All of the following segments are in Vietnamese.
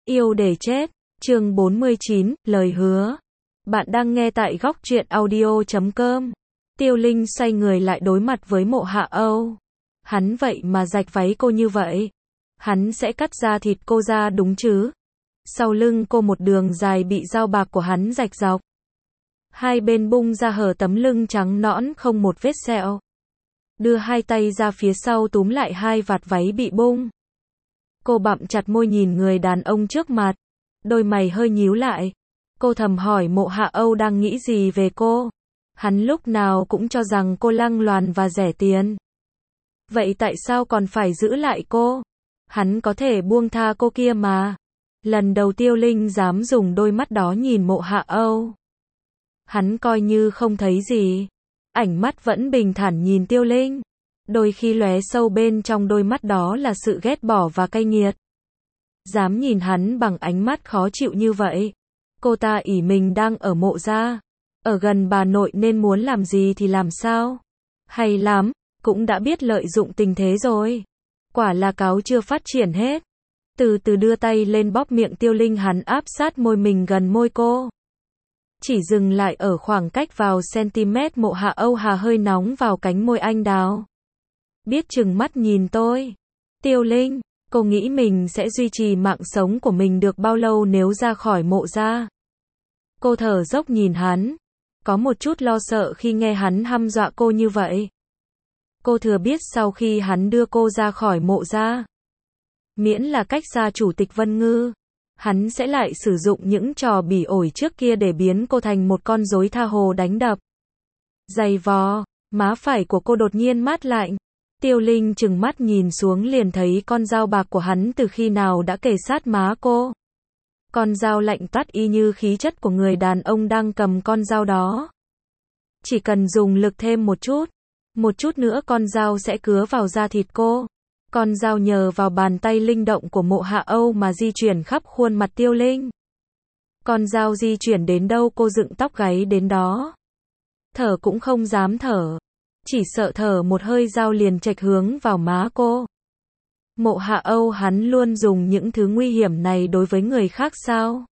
Yêu để chết, chương 49, lời hứa. Bạn đang nghe tại góc truyện audio.com. Tiêu Linh xoay người lại đối mặt với Mộ Hạ Âu. Hắn vậy mà rạch váy cô như vậy. Hắn sẽ cắt da thịt cô ra đúng chứ? Sau lưng cô một đường dài bị dao bạc của hắn rạch dọc. Hai bên bung ra hở tấm lưng trắng nõn không một vết sẹo. Đưa hai tay ra phía sau túm lại hai vạt váy bị bung. Cô bặm chặt môi nhìn người đàn ông trước mặt. Đôi mày hơi nhíu lại. Cô thầm hỏi Mộ Hạ Âu đang nghĩ gì về cô. Hắn lúc nào cũng cho rằng cô lăng loàn và rẻ tiền. Vậy tại sao còn phải giữ lại cô? Hắn có thể buông tha cô kia mà. Lần đầu Tiêu Linh dám dùng đôi mắt đó nhìn Mộ Hạ Âu. Hắn coi như không thấy gì. Ánh mắt vẫn bình thản nhìn Tiêu Linh. Đôi khi lóe sâu bên trong đôi mắt đó là sự ghét bỏ và cay nghiệt. Dám nhìn hắn bằng ánh mắt khó chịu như vậy. Cô ta ỷ mình đang ở Mộ gia, ở gần bà nội nên muốn làm gì thì làm sao. Hay lắm, cũng đã biết lợi dụng tình thế rồi. Quả là cáo chưa phát triển hết. Từ từ đưa tay lên bóp miệng Tiêu Linh, hắn áp sát môi mình gần môi cô. Chỉ dừng lại ở khoảng cách vào cm. Mộ Hạ Âu hà hơi nóng vào cánh môi anh đào. Biết chừng mắt nhìn tôi. Tiêu Linh, cô nghĩ mình sẽ duy trì mạng sống của mình được bao lâu nếu ra khỏi Mộ gia? Cô thở dốc nhìn hắn. Có một chút lo sợ khi nghe hắn hăm dọa cô như vậy. Cô thừa biết sau khi hắn đưa cô ra khỏi Mộ gia, miễn là cách xa chủ tịch Vân Ngư, hắn sẽ lại sử dụng những trò bỉ ổi trước kia để biến cô thành một con rối tha hồ đánh đập. Giày vò, má phải của cô đột nhiên mát lạnh. Tiêu Linh chừng mắt nhìn xuống liền thấy con dao bạc của hắn từ khi nào đã kề sát má cô. Con dao lạnh toát y như khí chất của người đàn ông đang cầm con dao đó. Chỉ cần dùng lực thêm một chút nữa con dao sẽ cứa vào da thịt cô. Con dao nhờ vào bàn tay linh động của Mộ Hạ Âu mà di chuyển khắp khuôn mặt Tiêu Linh. Con dao di chuyển đến đâu cô dựng tóc gáy đến đó. Thở cũng không dám thở. Chỉ sợ thở một hơi dao liền chệch hướng vào má cô. Mộ Hạ Âu, hắn luôn dùng những thứ nguy hiểm này đối với người khác sao?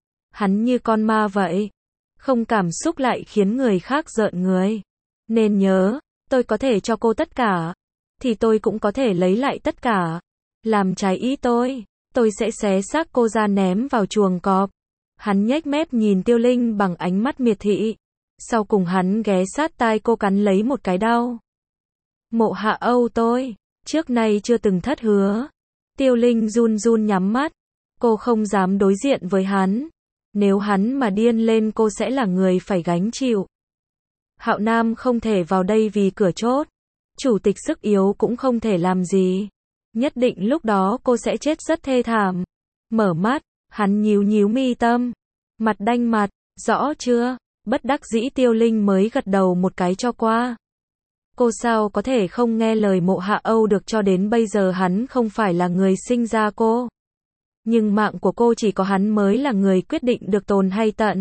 Hắn như con ma vậy. Không cảm xúc lại khiến người khác rợn người. Nên nhớ, tôi có thể cho cô tất cả, thì tôi cũng có thể lấy lại tất cả. Làm trái ý tôi sẽ xé xác cô ra ném vào chuồng cọp. Hắn nhếch mép nhìn Tiêu Linh bằng ánh mắt miệt thị. Sau cùng hắn ghé sát tai cô cắn lấy một cái đau. Mộ Hạ Âu, tôi trước nay chưa từng thất hứa. Tiêu Linh run run nhắm mắt. Cô không dám đối diện với hắn. Nếu hắn mà điên lên cô sẽ là người phải gánh chịu. Hạo Nam không thể vào đây vì cửa chốt. Chủ tịch sức yếu cũng không thể làm gì. Nhất định lúc đó cô sẽ chết rất thê thảm. Mở mắt, hắn nhíu nhíu mi tâm. Mặt đanh mặt, rõ chưa? Bất đắc dĩ Tiêu Linh mới gật đầu một cái cho qua. Cô sao có thể không nghe lời Mộ Hạ Âu được, cho đến bây giờ hắn không phải là người sinh ra cô. Nhưng mạng của cô chỉ có hắn mới là người quyết định được tồn hay tận.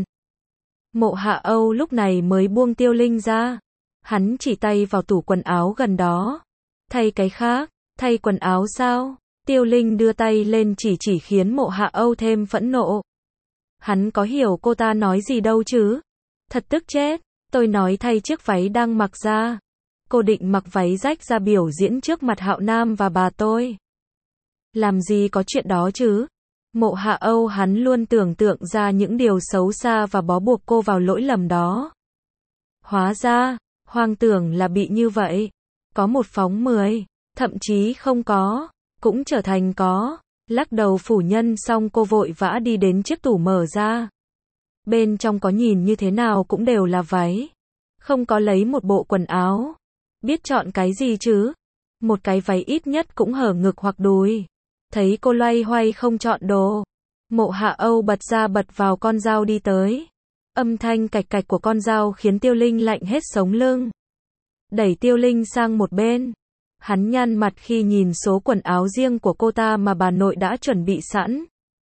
Mộ Hạ Âu lúc này mới buông Tiêu Linh ra. Hắn chỉ tay vào tủ quần áo gần đó. Thay cái khác, thay quần áo sao? Tiêu Linh đưa tay lên chỉ khiến Mộ Hạ Âu thêm phẫn nộ. Hắn có hiểu cô ta nói gì đâu chứ? Thật tức chết, tôi nói thay chiếc váy đang mặc ra. Cô định mặc váy rách ra biểu diễn trước mặt Hạo Nam và bà tôi. Làm gì có chuyện đó chứ? Mộ Hạ Âu, hắn luôn tưởng tượng ra những điều xấu xa và bó buộc cô vào lỗi lầm đó. Hóa ra, hoang tưởng là bị như vậy. Có một phóng 10, thậm chí không có, cũng trở thành có. Lắc đầu phủ nhận xong cô vội vã đi đến chiếc tủ mở ra. Bên trong có nhìn như thế nào cũng đều là váy. Không có lấy một bộ quần áo. Biết chọn cái gì chứ? Một cái váy ít nhất cũng hở ngực hoặc đùi. Thấy cô loay hoay không chọn đồ. Mộ Hạ Âu bật ra bật vào con dao đi tới. Âm thanh cạch cạch của con dao khiến Tiêu Linh lạnh hết sống lưng. Đẩy Tiêu Linh sang một bên. Hắn nhăn mặt khi nhìn số quần áo riêng của cô ta mà bà nội đã chuẩn bị sẵn.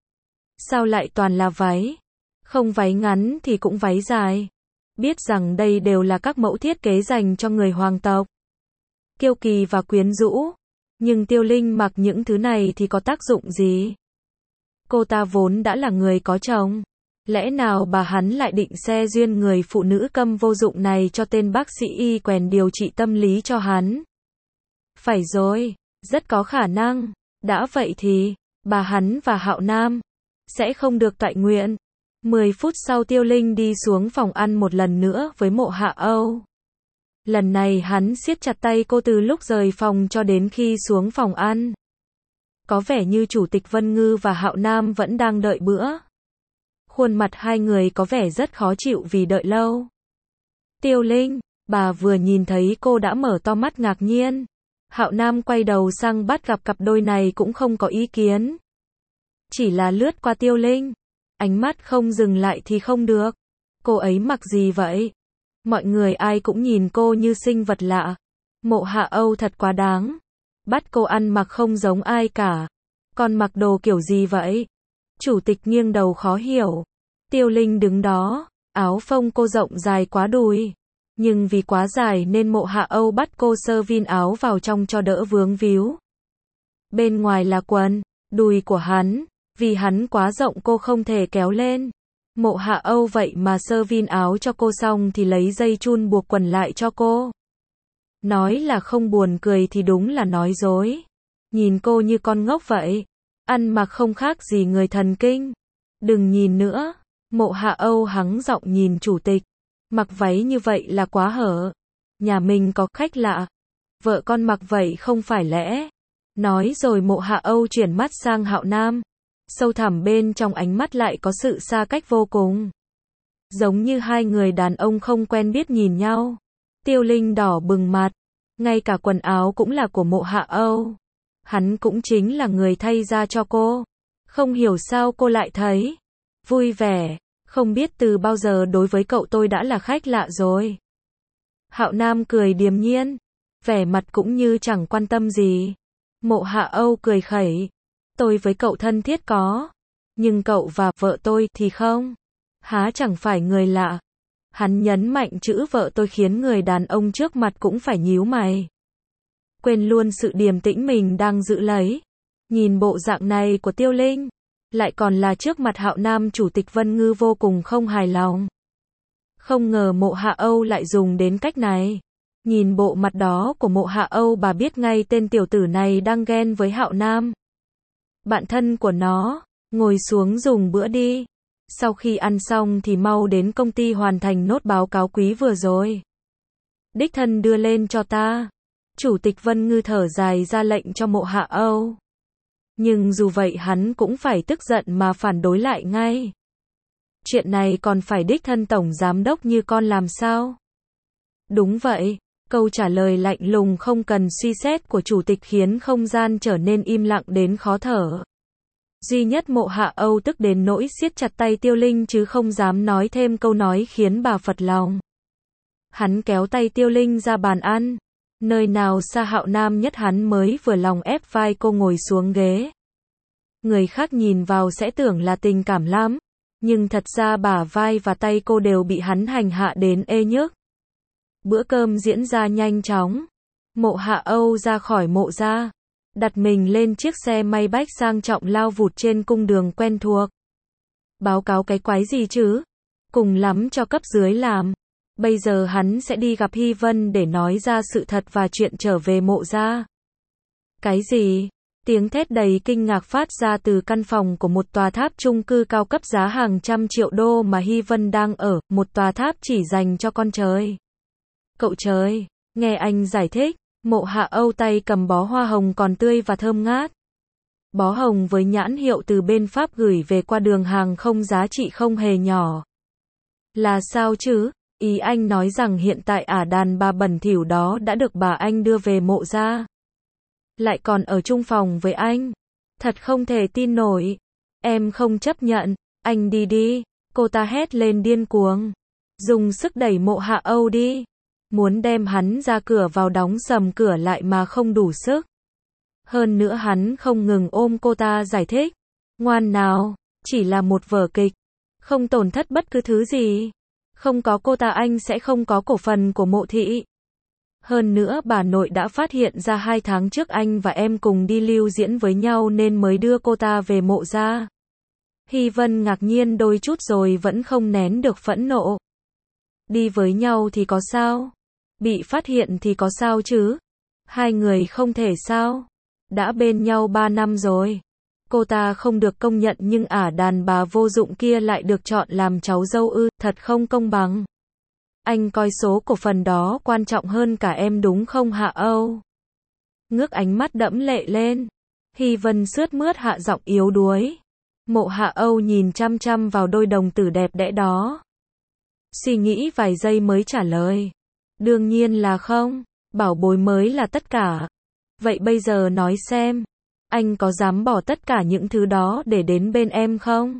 Sao lại toàn là váy? Không váy ngắn thì cũng váy dài. Biết rằng đây đều là các mẫu thiết kế dành cho người hoàng tộc. Kiêu kỳ và quyến rũ. Nhưng Tiêu Linh mặc những thứ này thì có tác dụng gì? Cô ta vốn đã là người có chồng. Lẽ nào bà hắn lại định xe duyên người phụ nữ câm vô dụng này cho tên bác sĩ y quèn điều trị tâm lý cho hắn? Phải rồi, rất có khả năng. Đã vậy thì, bà hắn và Hạo Nam sẽ không được toại nguyện. 10 phút sau Tiêu Linh đi xuống phòng ăn một lần nữa với Mộ Hạ Âu. Lần này hắn siết chặt tay cô từ lúc rời phòng cho đến khi xuống phòng ăn. Có vẻ như Chủ tịch Vân Ngư và Hạo Nam vẫn đang đợi bữa. Khuôn mặt hai người có vẻ rất khó chịu vì đợi lâu. Tiêu Linh, bà vừa nhìn thấy cô đã mở to mắt ngạc nhiên. Hạo Nam quay đầu sang bắt gặp cặp đôi này cũng không có ý kiến. Chỉ là lướt qua Tiêu Linh. Ánh mắt không dừng lại thì không được. Cô ấy mặc gì vậy? Mọi người ai cũng nhìn cô như sinh vật lạ. Mộ Hạ Âu thật quá đáng. Bắt cô ăn mặc không giống ai cả. Còn mặc đồ kiểu gì vậy? Chủ tịch nghiêng đầu khó hiểu. Tiêu Linh đứng đó, áo phông cô rộng dài quá đùi. Nhưng vì quá dài nên Mộ Hạ Âu bắt cô sơ vin áo vào trong cho đỡ vướng víu. Bên ngoài là quần, đùi của hắn. Vì hắn quá rộng cô không thể kéo lên. Mộ Hạ Âu vậy mà sơ vin áo cho cô xong thì lấy dây chun buộc quần lại cho cô. Nói là không buồn cười thì đúng là nói dối. Nhìn cô như con ngốc vậy. Ăn mặc không khác gì người thần kinh. Đừng nhìn nữa. Mộ Hạ Âu hắng giọng nhìn chủ tịch. Mặc váy như vậy là quá hở. Nhà mình có khách lạ. Vợ con mặc vậy không phải lẽ. Nói rồi Mộ Hạ Âu chuyển mắt sang Hạo Nam. Sâu thẳm bên trong ánh mắt lại có sự xa cách vô cùng. Giống như hai người đàn ông không quen biết nhìn nhau. Tiêu Linh đỏ bừng mặt. Ngay cả quần áo cũng là của Mộ Hạ Âu. Hắn cũng chính là người thay ra cho cô. Không hiểu sao cô lại thấy vui vẻ. Không biết từ bao giờ đối với cậu tôi đã là khách lạ rồi. Hạo Nam cười điềm nhiên. Vẻ mặt cũng như chẳng quan tâm gì. Mộ Hạ Âu cười khẩy. Tôi với cậu thân thiết có. Nhưng cậu và vợ tôi thì không. Há chẳng phải người lạ. Hắn nhấn mạnh chữ vợ tôi khiến người đàn ông trước mặt cũng phải nhíu mày. Quên luôn sự điềm tĩnh mình đang giữ lấy. Nhìn bộ dạng này của Tiêu Linh. Lại còn là trước mặt Hạo Nam. Chủ tịch Vân Ngư vô cùng không hài lòng. Không ngờ Mộ Hạ Âu lại dùng đến cách này. Nhìn bộ mặt đó của Mộ Hạ Âu bà biết ngay tên tiểu tử này đang ghen với Hạo Nam. Bạn thân của nó, ngồi xuống dùng bữa đi. Sau khi ăn xong thì mau đến công ty hoàn thành nốt báo cáo quý vừa rồi. Đích thân đưa lên cho ta. Chủ tịch Vân Ngư thở dài ra lệnh cho Mộ Hạ Âu. Nhưng dù vậy hắn cũng phải tức giận mà phản đối lại ngay. Chuyện này còn phải đích thân tổng giám đốc như con làm sao? Đúng vậy. Câu trả lời lạnh lùng không cần suy xét của chủ tịch khiến không gian trở nên im lặng đến khó thở. Duy nhất Mộ Hạ Âu tức đến nỗi siết chặt tay Tiêu Linh chứ không dám nói thêm câu nói khiến bà phật lòng. Hắn kéo tay Tiêu Linh ra bàn ăn. Nơi nào xa Hạo Nam nhất hắn mới vừa lòng ép vai cô ngồi xuống ghế. Người khác nhìn vào sẽ tưởng là tình cảm lắm. Nhưng thật ra bả vai và tay cô đều bị hắn hành hạ đến ê nhức. Bữa cơm diễn ra nhanh chóng. Mộ Hạ Âu ra khỏi mộ gia. Đặt mình lên chiếc xe may bách sang trọng lao vụt trên cung đường quen thuộc. Báo cáo cái quái gì chứ? Cùng lắm cho cấp dưới làm. Bây giờ hắn sẽ đi gặp Hy Vân để nói ra sự thật và chuyện trở về mộ gia. Cái gì? Tiếng thét đầy kinh ngạc phát ra từ căn phòng của một tòa tháp chung cư cao cấp giá hàng trăm triệu đô mà Hy Vân đang ở, một tòa tháp chỉ dành cho con trời. Cậu trời, nghe anh giải thích. Mộ Hạ Âu tay cầm bó hoa hồng còn tươi và thơm ngát. Bó hồng với nhãn hiệu từ bên Pháp gửi về qua đường hàng không giá trị không hề nhỏ. Là sao chứ? Ý anh nói rằng hiện tại đàn bà bẩn thỉu đó đã được bà anh đưa về mộ gia. Lại còn ở chung phòng với anh. Thật không thể tin nổi. Em không chấp nhận. Anh đi đi. Cô ta hét lên điên cuồng. Dùng sức đẩy Mộ Hạ Âu đi. Muốn đem hắn ra cửa vào đóng sầm cửa lại mà không đủ sức. Hơn nữa hắn không ngừng ôm cô ta giải thích. Ngoan nào, chỉ là một vở kịch. Không tổn thất bất cứ thứ gì. Không có cô ta anh sẽ không có cổ phần của Mộ thị. Hơn nữa bà nội đã phát hiện ra 2 tháng trước anh và em cùng đi lưu diễn với nhau nên mới đưa cô ta về mộ gia. Hy Vân ngạc nhiên đôi chút rồi vẫn không nén được phẫn nộ. Đi với nhau thì có sao? Bị phát hiện thì có sao chứ? Hai người không thể sao? Đã bên nhau 3 năm rồi. Cô ta không được công nhận nhưng đàn bà vô dụng kia lại được chọn làm cháu dâu ư, thật không công bằng. Anh coi số cổ phần đó quan trọng hơn cả em đúng không Hạ Âu? Ngước ánh mắt đẫm lệ lên. Hy Vân sướt mướt hạ giọng yếu đuối. Mộ Hạ Âu nhìn chăm chăm vào đôi đồng tử đẹp đẽ đó. Suy nghĩ vài giây mới trả lời. Đương nhiên là không, bảo bối mới là tất cả. Vậy bây giờ nói xem, anh có dám bỏ tất cả những thứ đó để đến bên em không?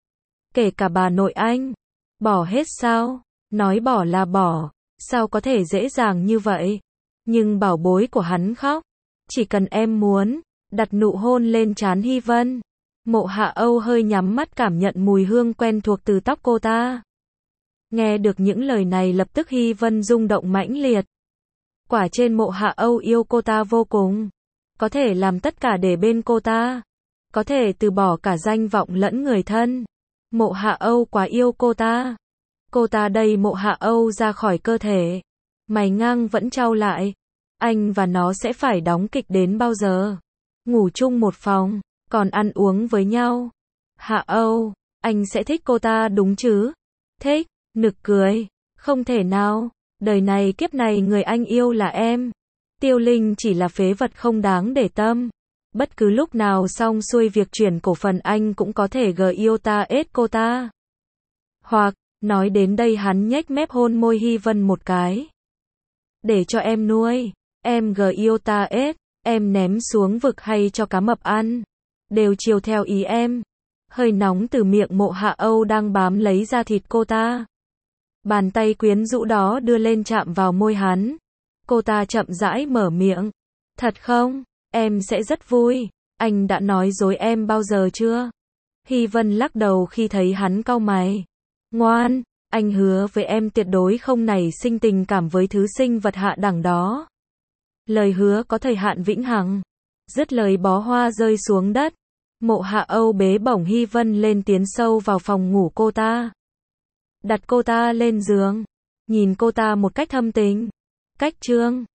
Kể cả bà nội anh. Bỏ hết sao? Nói bỏ là bỏ, sao có thể dễ dàng như vậy? Nhưng bảo bối của hắn khóc. Chỉ cần em muốn, đặt nụ hôn lên trán Hy Vân. Mộ Hạ Âu hơi nhắm mắt cảm nhận mùi hương quen thuộc từ tóc cô ta. Nghe được những lời này lập tức Hy Vân rung động mãnh liệt. Quả trên Mộ Hạ Âu yêu cô ta vô cùng. Có thể làm tất cả để bên cô ta. Có thể từ bỏ cả danh vọng lẫn người thân. Mộ Hạ Âu quá yêu cô ta. Cô ta đẩy Mộ Hạ Âu ra khỏi cơ thể. Mày ngang vẫn trao lại. Anh và nó sẽ phải đóng kịch đến bao giờ? Ngủ chung một phòng, còn ăn uống với nhau. Hạ Âu, anh sẽ thích cô ta đúng chứ? Thích, nực cười. Không thể nào, đời này kiếp này người anh yêu là em. Tiêu Linh chỉ là phế vật không đáng để tâm. Bất cứ lúc nào xong xuôi việc chuyển cổ phần anh cũng có thể yêu ta ết cô ta. Hoặc, nói đến đây hắn nhếch mép hôn môi Hy Vân một cái. Để cho em nuôi, em yêu ta ết, em ném xuống vực hay cho cá mập ăn. Đều chiều theo ý em. Hơi nóng từ miệng Mộ Hạ Âu đang bám lấy da thịt cô ta. Bàn tay quyến rũ đó đưa lên chạm vào môi hắn. Cô ta chậm rãi mở miệng. Thật không? Em sẽ rất vui. Anh đã nói dối em bao giờ chưa? Hy Vân lắc đầu khi thấy hắn cau mày. Ngoan, anh hứa với em tuyệt đối không nảy sinh tình cảm với thứ sinh vật hạ đẳng đó. Lời hứa có thời hạn vĩnh hằng. Dứt lời bó hoa rơi xuống đất. Mộ Hạ Âu bế bổng Hy Vân lên tiến sâu vào phòng ngủ cô ta. Đặt cô ta lên giường. Nhìn cô ta một cách thâm tình. Cách trương.